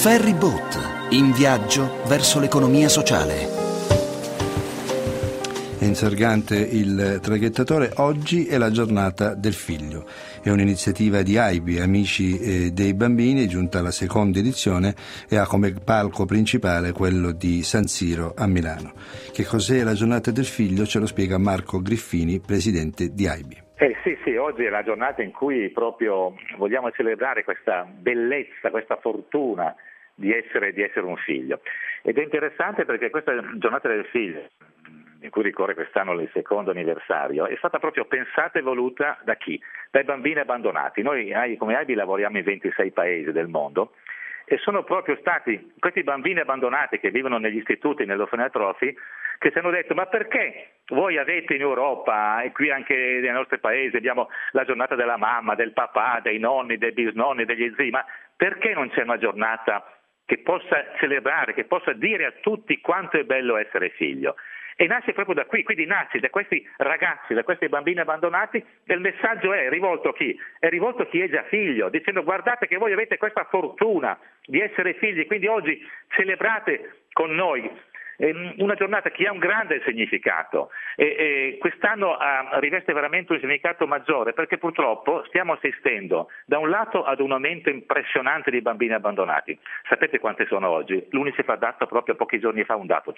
Ferryboat, in viaggio verso l'economia sociale. È insorgante il traghettatore. Oggi è la giornata del figlio. È un'iniziativa di AIBI, Amici dei Bambini, è giunta alla seconda edizione e ha come palco principale quello di San Siro a Milano. Che cos'è la giornata del figlio? Ce lo spiega Marco Griffini, presidente di AIBI. Sì, oggi è la giornata in cui proprio vogliamo celebrare questa bellezza, questa fortuna di essere un figlio. Ed è interessante perché questa giornata del figlio, in cui ricorre quest'anno il secondo anniversario, è stata proprio pensata e voluta da chi? Dai bambini abbandonati. Noi come AIBI lavoriamo in 26 paesi del mondo e sono proprio stati questi bambini abbandonati che vivono negli istituti, nell'orfanotrofi, che ci hanno detto: ma perché voi avete in Europa e qui anche nei nostri paesi abbiamo la giornata della mamma, del papà, dei nonni, dei bisnonni, degli zii, ma perché non c'è una giornata che possa celebrare, che possa dire a tutti quanto è bello essere figlio? E nasce proprio da qui, quindi nasce da questi ragazzi, da questi bambini abbandonati, e il messaggio è rivolto a chi? È rivolto a chi è già figlio, dicendo: guardate che voi avete questa fortuna di essere figli, quindi oggi celebrate con noi una giornata che ha un grande significato e quest'anno riveste veramente un significato maggiore, perché purtroppo stiamo assistendo da un lato ad un aumento impressionante di bambini abbandonati. Sapete quante sono oggi? L'UNICEF ha dato proprio pochi giorni fa un dato: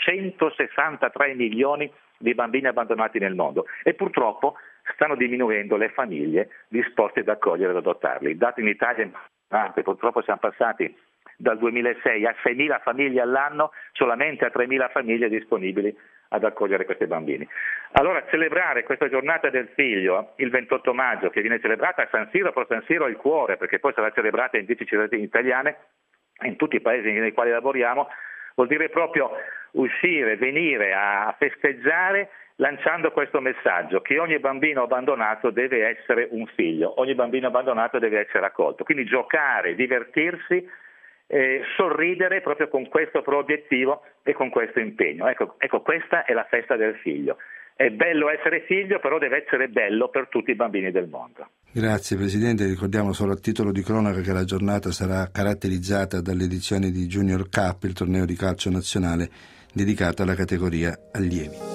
163 milioni di bambini abbandonati nel mondo, e purtroppo stanno diminuendo le famiglie disposte ad accogliere ed adottarli. Il dato in Italia è importante, purtroppo siamo passati dal 2006 a 6.000 famiglie all'anno, solamente a 3.000 famiglie disponibili ad accogliere questi bambini. Allora, celebrare questa giornata del figlio il 28 maggio, che viene celebrata a San Siro, però San Siro è il cuore, perché poi sarà celebrata in 10 città italiane, in tutti i paesi nei quali lavoriamo, vuol dire proprio uscire, venire a festeggiare, lanciando questo messaggio che ogni bambino abbandonato deve essere un figlio, ogni bambino abbandonato deve essere accolto. Quindi giocare, divertirsi, sorridere proprio con questo obiettivo e con questo impegno. Ecco, questa è la festa del figlio. È bello essere figlio, però deve essere bello per tutti i bambini del mondo. Grazie Presidente, ricordiamo solo a titolo di cronaca che la giornata sarà caratterizzata dall'edizione di Junior Cup, il torneo di calcio nazionale dedicato alla categoria allievi.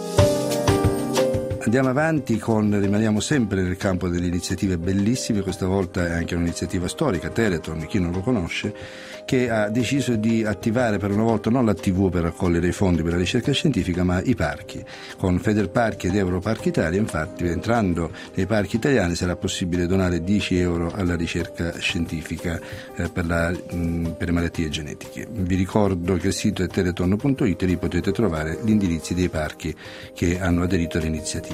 Andiamo avanti rimaniamo sempre nel campo delle iniziative bellissime. Questa volta è anche un'iniziativa storica, Telethon, chi non lo conosce, che ha deciso di attivare per una volta non la TV per raccogliere i fondi per la ricerca scientifica, ma i parchi. Con Federparchi ed Europark Italia, infatti, entrando nei parchi italiani sarà possibile donare 10 euro alla ricerca scientifica per le malattie genetiche. Vi ricordo che il sito è telethon.it e lì potete trovare gli indirizzi dei parchi che hanno aderito all'iniziativa.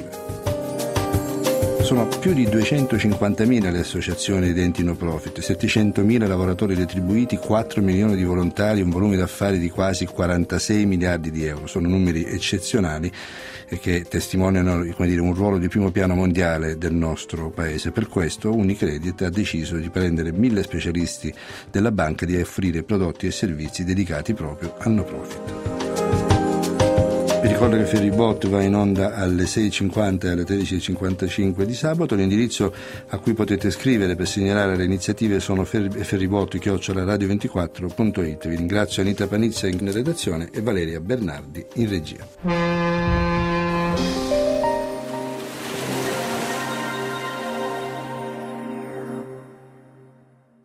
Sono più di 250.000 le associazioni ed enti no profit, 700.000 lavoratori retribuiti, 4 milioni di volontari, un volume d'affari di quasi 46 miliardi di euro. Sono numeri eccezionali e che testimoniano, un ruolo di primo piano mondiale del nostro paese. Per questo Unicredit ha deciso di prendere 1.000 specialisti della banca e di offrire prodotti e servizi dedicati proprio al no profit. Vi ricordo che Ferryboat va in onda alle 6.50 e alle 13.55 di sabato. L'indirizzo a cui potete scrivere per segnalare le iniziative sono ferryboat@radio24.it. Vi ringrazio Anita Panizza in redazione e Valeria Bernardi in regia.